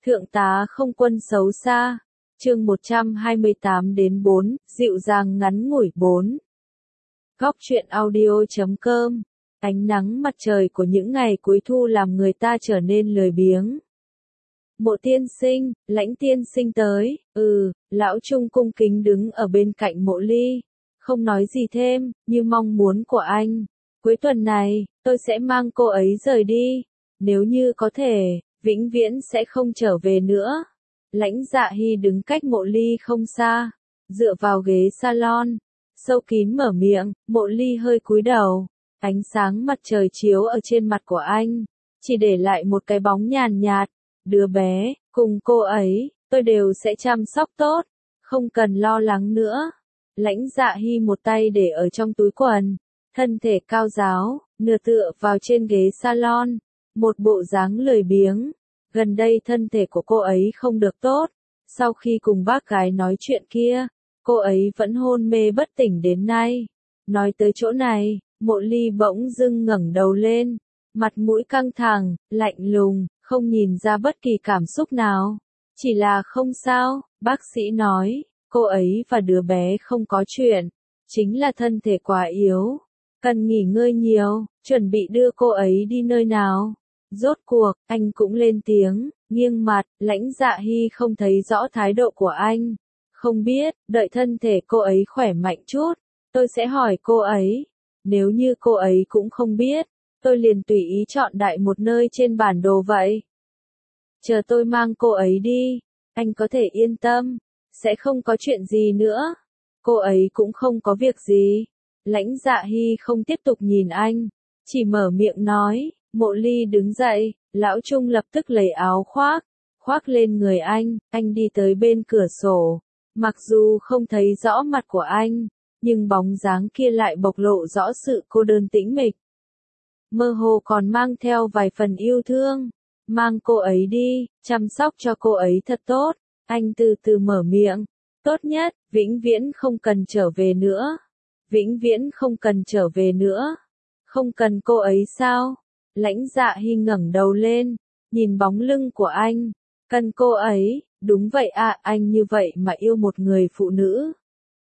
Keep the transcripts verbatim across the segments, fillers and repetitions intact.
Thượng tá không quân xấu xa. Chương một trăm hai mươi tám đến bốn, dịu dàng ngắn ngủi bốn. Góc truyện audio chấm com. Ánh nắng mặt trời của những ngày cuối thu làm người ta trở nên lười biếng. Mộ tiên sinh, Lãnh tiên sinh tới. Ừ, lão Trung cung kính đứng ở bên cạnh Mộ Ly, không nói gì thêm, như mong muốn của anh. Cuối tuần này, tôi sẽ mang cô ấy rời đi. Nếu như có thể, vĩnh viễn sẽ không trở về nữa. Lãnh Dạ Hy đứng cách Mộ Ly không xa, dựa vào ghế salon, sâu kín mở miệng. Mộ Ly hơi cúi đầu, ánh sáng mặt trời chiếu ở trên mặt của anh, chỉ để lại một cái bóng nhàn nhạt. Đứa bé, cùng cô ấy, tôi đều sẽ chăm sóc tốt, không cần lo lắng nữa. Lãnh Dạ Hy một tay để ở trong túi quần, thân thể cao ráo, nửa tựa vào trên ghế salon, một bộ dáng lười biếng. Gần đây thân thể của cô ấy không được tốt, sau khi cùng bác gái nói chuyện kia, cô ấy vẫn hôn mê bất tỉnh đến nay. Nói tới chỗ này, Mộ Ly bỗng dưng ngẩng đầu lên, mặt mũi căng thẳng, lạnh lùng, không nhìn ra bất kỳ cảm xúc nào. Chỉ là không sao, bác sĩ nói, cô ấy và đứa bé không có chuyện, chính là thân thể quá yếu, cần nghỉ ngơi nhiều. Chuẩn bị đưa cô ấy đi nơi nào? Rốt cuộc, anh cũng lên tiếng, nghiêng mặt. Lãnh Dạ Hy không thấy rõ thái độ của anh. Không biết, đợi thân thể cô ấy khỏe mạnh chút, tôi sẽ hỏi cô ấy. Nếu như cô ấy cũng không biết, tôi liền tùy ý chọn đại một nơi trên bản đồ vậy. Chờ tôi mang cô ấy đi, anh có thể yên tâm, sẽ không có chuyện gì nữa. Cô ấy cũng không có việc gì. Lãnh Dạ Hy không tiếp tục nhìn anh, chỉ mở miệng nói. Mộ Ly đứng dậy, lão Trung lập tức lấy áo khoác, khoác lên người anh. Anh đi tới bên cửa sổ, mặc dù không thấy rõ mặt của anh, nhưng bóng dáng kia lại bộc lộ rõ sự cô đơn tĩnh mịch. Mơ hồ còn mang theo vài phần yêu thương. Mang cô ấy đi, chăm sóc cho cô ấy thật tốt. Anh từ từ mở miệng. Tốt nhất, vĩnh viễn không cần trở về nữa. Vĩnh viễn không cần trở về nữa. Không cần cô ấy sao? Lãnh Dạ Hy ngẩng đầu lên, nhìn bóng lưng của anh. Cần cô ấy, đúng vậy à, anh như vậy mà yêu một người phụ nữ.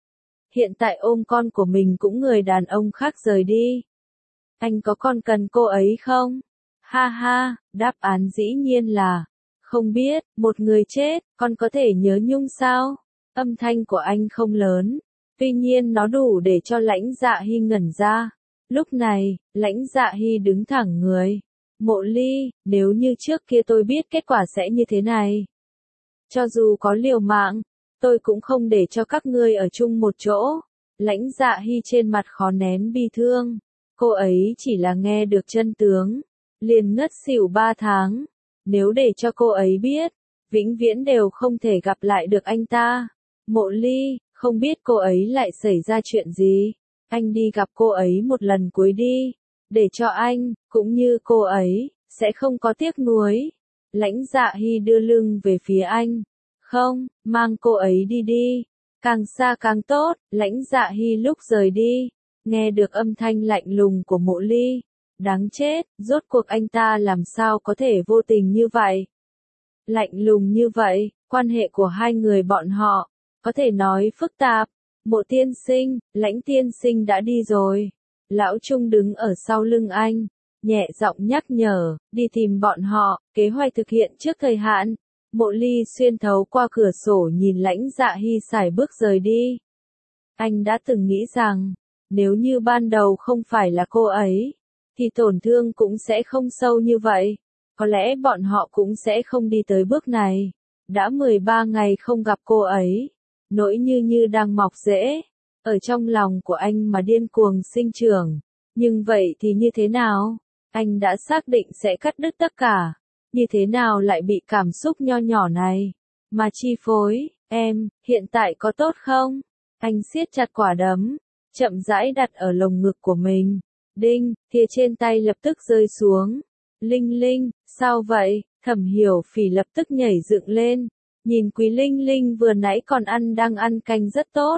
Hiện tại ôm con của mình cũng người đàn ông khác rời đi. Anh có còn cần cô ấy không? Ha ha, đáp án dĩ nhiên là, không biết, một người chết, con có thể nhớ nhung sao? Âm thanh của anh không lớn, tuy nhiên nó đủ để cho Lãnh Dạ Hy ngẩn ra. Lúc này, Lãnh Dạ Hy đứng thẳng người. Mộ Ly, nếu như trước kia tôi biết kết quả sẽ như thế này, cho dù có liều mạng, tôi cũng không để cho các ngươi ở chung một chỗ. Lãnh Dạ Hy trên mặt khó nén bi thương. Cô ấy chỉ là nghe được chân tướng, liền ngất xỉu ba tháng. Nếu để cho cô ấy biết, vĩnh viễn đều không thể gặp lại được anh ta. Mộ Ly, không biết cô ấy lại xảy ra chuyện gì. Anh đi gặp cô ấy một lần cuối đi, để cho anh, cũng như cô ấy, sẽ không có tiếc nuối. Lãnh Dạ Hy đưa lưng về phía anh. Không, mang cô ấy đi đi. Càng xa càng tốt. Lãnh Dạ Hy lúc rời đi, nghe được âm thanh lạnh lùng của Mộ Ly. Đáng chết, rốt cuộc anh ta làm sao có thể vô tình như vậy? Lạnh lùng như vậy, quan hệ của hai người bọn họ, có thể nói phức tạp. Mộ tiên sinh, Lãnh tiên sinh đã đi rồi. Lão Trung đứng ở sau lưng anh, nhẹ giọng nhắc nhở, đi tìm bọn họ, kế hoạch thực hiện trước thời hạn. Mộ Ly xuyên thấu qua cửa sổ nhìn Lãnh Dạ Hy sải bước rời đi. Anh đã từng nghĩ rằng, nếu như ban đầu không phải là cô ấy, thì tổn thương cũng sẽ không sâu như vậy. Có lẽ bọn họ cũng sẽ không đi tới bước này. Đã mười ba ngày không gặp cô ấy, nỗi như như đang mọc rễ, ở trong lòng của anh mà điên cuồng sinh trưởng. Nhưng vậy thì như thế nào? Anh đã xác định sẽ cắt đứt tất cả. Như thế nào lại bị cảm xúc nho nhỏ này mà chi phối? Em, hiện tại có tốt không? Anh siết chặt quả đấm, chậm rãi đặt ở lồng ngực của mình. Đinh, thìa trên tay lập tức rơi xuống. Linh Linh, sao vậy? Thẩm Hiểu Phỉ lập tức nhảy dựng lên, nhìn Quý Linh Linh vừa nãy còn ăn đang ăn canh rất tốt.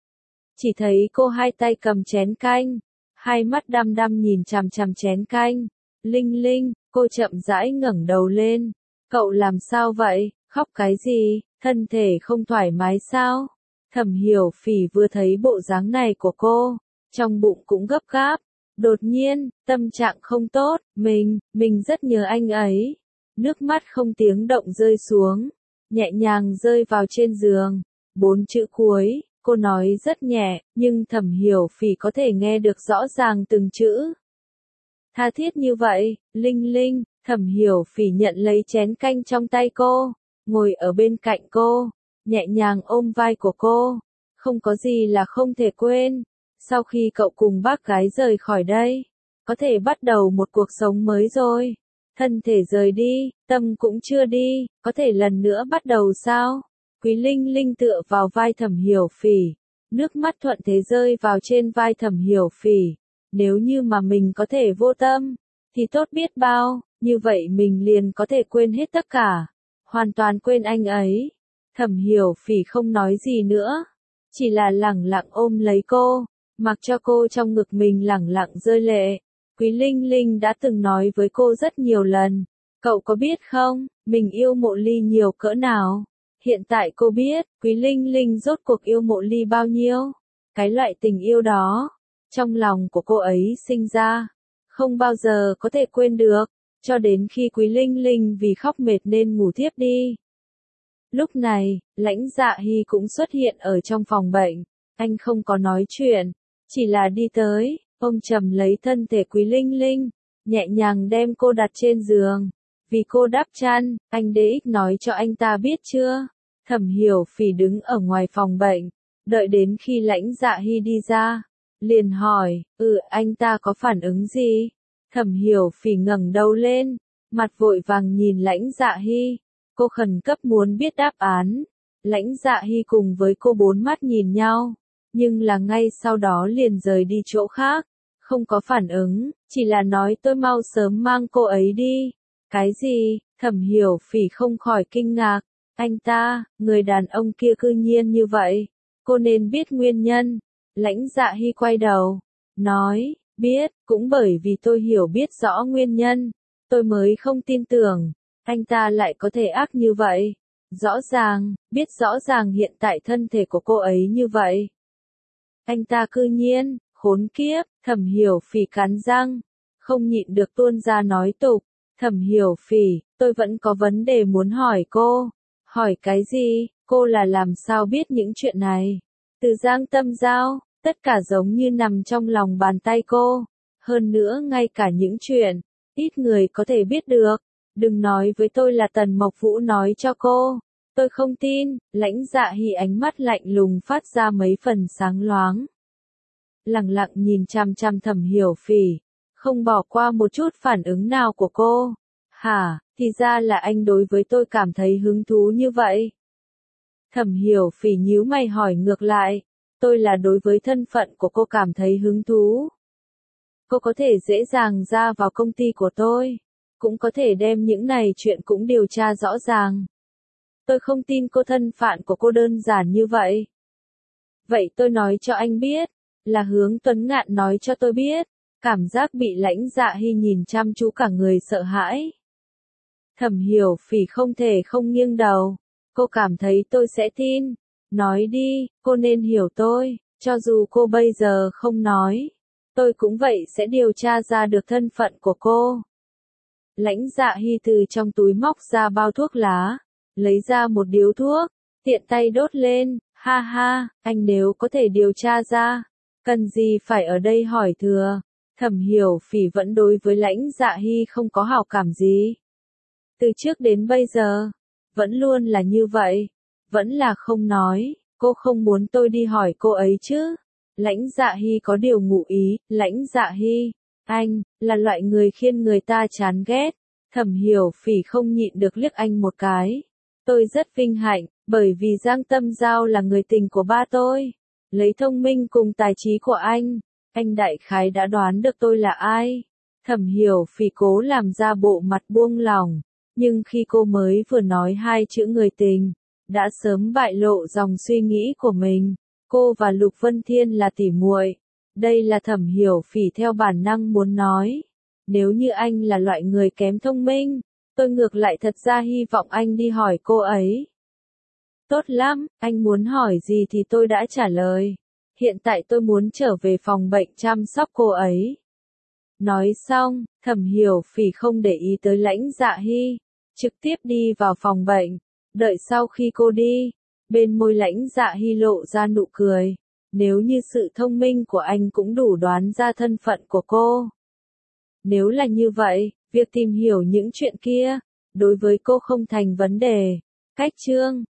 Chỉ thấy cô hai tay cầm chén canh, hai mắt đăm đăm nhìn chằm chằm chén canh. Linh Linh, cô chậm rãi ngẩng đầu lên, Cậu làm sao vậy, khóc cái gì, thân thể không thoải mái sao? Thẩm Hiểu Phỉ vừa thấy bộ dáng này của cô, trong bụng cũng gấp gáp. Đột nhiên, tâm trạng không tốt, mình, mình rất nhớ anh ấy. Nước mắt không tiếng động rơi xuống, nhẹ nhàng rơi vào trên giường. Bốn chữ cuối, cô nói rất nhẹ, nhưng Thẩm Hiểu Phỉ có thể nghe được rõ ràng từng chữ. Tha thiết như vậy, Linh Linh, Thẩm Hiểu Phỉ nhận lấy chén canh trong tay cô, ngồi ở bên cạnh cô, nhẹ nhàng ôm vai của cô. Không có gì là không thể quên. Sau khi cậu cùng bác gái rời khỏi đây, có thể bắt đầu một cuộc sống mới rồi. Thân thể rời đi, tâm cũng chưa đi, có thể lần nữa bắt đầu sao? Quý Linh Linh tựa vào vai Thẩm Hiểu Phỉ, nước mắt thuận thế rơi vào trên vai Thẩm Hiểu Phỉ. Nếu như mà mình có thể vô tâm, thì tốt biết bao, như vậy mình liền có thể quên hết tất cả, hoàn toàn quên anh ấy. Thẩm Hiểu Phỉ không nói gì nữa, chỉ là lẳng lặng ôm lấy cô, mặc cho cô trong ngực mình lẳng lặng rơi lệ. Quý Linh Linh đã từng nói với cô rất nhiều lần, cậu có biết không, mình yêu Mộ Ly nhiều cỡ nào? Hiện tại cô biết, Quý Linh Linh rốt cuộc yêu Mộ Ly bao nhiêu? Cái loại tình yêu đó, trong lòng của cô ấy sinh ra, không bao giờ có thể quên được, cho đến khi Quý Linh Linh vì khóc mệt nên ngủ thiếp đi. Lúc này, Lãnh Dạ Hy cũng xuất hiện ở trong phòng bệnh, anh không có nói chuyện, chỉ là đi tới, ôm chầm lấy thân thể Quý Linh Linh, nhẹ nhàng đem cô đặt trên giường. Vì cô đắp chăn, anh đê ích nói cho anh ta biết chưa? Thẩm Hiểu Phỉ đứng ở ngoài phòng bệnh, đợi đến khi Lãnh Dạ Hy đi ra, liền hỏi, ừ anh ta có phản ứng gì? Thẩm Hiểu Phỉ ngẩng đầu lên, mặt vội vàng nhìn Lãnh Dạ Hy, cô khẩn cấp muốn biết đáp án. Lãnh Dạ Hy cùng với cô bốn mắt nhìn nhau, nhưng là ngay sau đó liền rời đi chỗ khác, không có phản ứng, chỉ là nói tôi mau sớm mang cô ấy đi. Cái gì? Thẩm Hiểu Phỉ không khỏi kinh ngạc, anh ta, người đàn ông kia cư nhiên như vậy, cô nên biết nguyên nhân. Lãnh Dạ Hy quay đầu, nói, biết, cũng bởi vì tôi hiểu biết rõ nguyên nhân, tôi mới không tin tưởng, anh ta lại có thể ác như vậy. Rõ ràng, biết rõ ràng hiện tại thân thể của cô ấy như vậy. Anh ta cư nhiên, khốn kiếp, Thẩm Hiểu Phỉ cắn răng, không nhịn được tuôn ra nói tục, Thẩm Hiểu Phỉ, tôi vẫn có vấn đề muốn hỏi cô. Hỏi cái gì? Cô là làm sao biết những chuyện này? Từ Giang Tâm Giao, tất cả giống như nằm trong lòng bàn tay cô. Hơn nữa ngay cả những chuyện, ít người có thể biết được. Đừng nói với tôi là Tần Mộc Vũ nói cho cô. Tôi không tin. Lãnh Dạ Hy ánh mắt lạnh lùng phát ra mấy phần sáng loáng. Lặng lặng nhìn chằm chằm Thẩm Hiểu Phỉ, không bỏ qua một chút phản ứng nào của cô. Hả, thì ra là anh đối với tôi cảm thấy hứng thú như vậy. Thẩm Hiểu Phỉ nhíu mày hỏi ngược lại, tôi là đối với thân phận của cô cảm thấy hứng thú. Cô có thể dễ dàng ra vào công ty của tôi, cũng có thể đem những này chuyện cũng điều tra rõ ràng. Tôi không tin cô thân phận của cô đơn giản như vậy. Vậy tôi nói cho anh biết, là Hướng Tuấn Ngạn nói cho tôi biết. Cảm giác bị Lãnh Dạ Hy nhìn chăm chú cả người sợ hãi. Thẩm Hiểu Phỉ không thể không nghiêng đầu. Cô cảm thấy tôi sẽ tin. Nói đi, cô nên hiểu tôi, cho dù cô bây giờ không nói. Tôi cũng vậy sẽ điều tra ra được thân phận của cô. Lãnh Dạ Hy từ trong túi móc ra bao thuốc lá, lấy ra một điếu thuốc, tiện tay đốt lên, ha ha, anh nếu có thể điều tra ra, cần gì phải ở đây hỏi thừa. Thẩm Hiểu Phỉ vẫn đối với Lãnh Dạ Hy không có hảo cảm gì. Từ trước đến bây giờ, vẫn luôn là như vậy, vẫn là không nói, cô không muốn tôi đi hỏi cô ấy chứ. Lãnh Dạ Hy có điều ngụ ý, Lãnh Dạ Hy, anh, là loại người khiến người ta chán ghét. Thẩm Hiểu Phỉ không nhịn được liếc anh một cái. Tôi rất vinh hạnh, bởi vì Giang Tâm Giao là người tình của ba tôi. Lấy thông minh cùng tài trí của anh, anh đại khái đã đoán được tôi là ai. Thẩm Hiểu Phỉ cố làm ra bộ mặt buông lỏng, nhưng khi cô mới vừa nói hai chữ người tình, đã sớm bại lộ dòng suy nghĩ của mình. Cô và Lục Vân Thiên là tỉ muội. Đây là Thẩm Hiểu Phỉ theo bản năng muốn nói. Nếu như anh là loại người kém thông minh, Tôi ngược lại thật ra hy vọng anh đi hỏi cô ấy. Tốt lắm, anh muốn hỏi gì thì tôi đã trả lời. Hiện tại tôi muốn trở về phòng bệnh chăm sóc cô ấy. Nói xong, Thẩm Hiểu Phỉ không để ý tới Lãnh Dạ Hy, trực tiếp đi vào phòng bệnh. Đợi sau khi cô đi, bên môi Lãnh Dạ Hy lộ ra nụ cười. Nếu như sự thông minh của anh cũng đủ đoán ra thân phận của cô. Nếu là như vậy, việc tìm hiểu những chuyện kia, đối với cô không thành vấn đề. Cách chương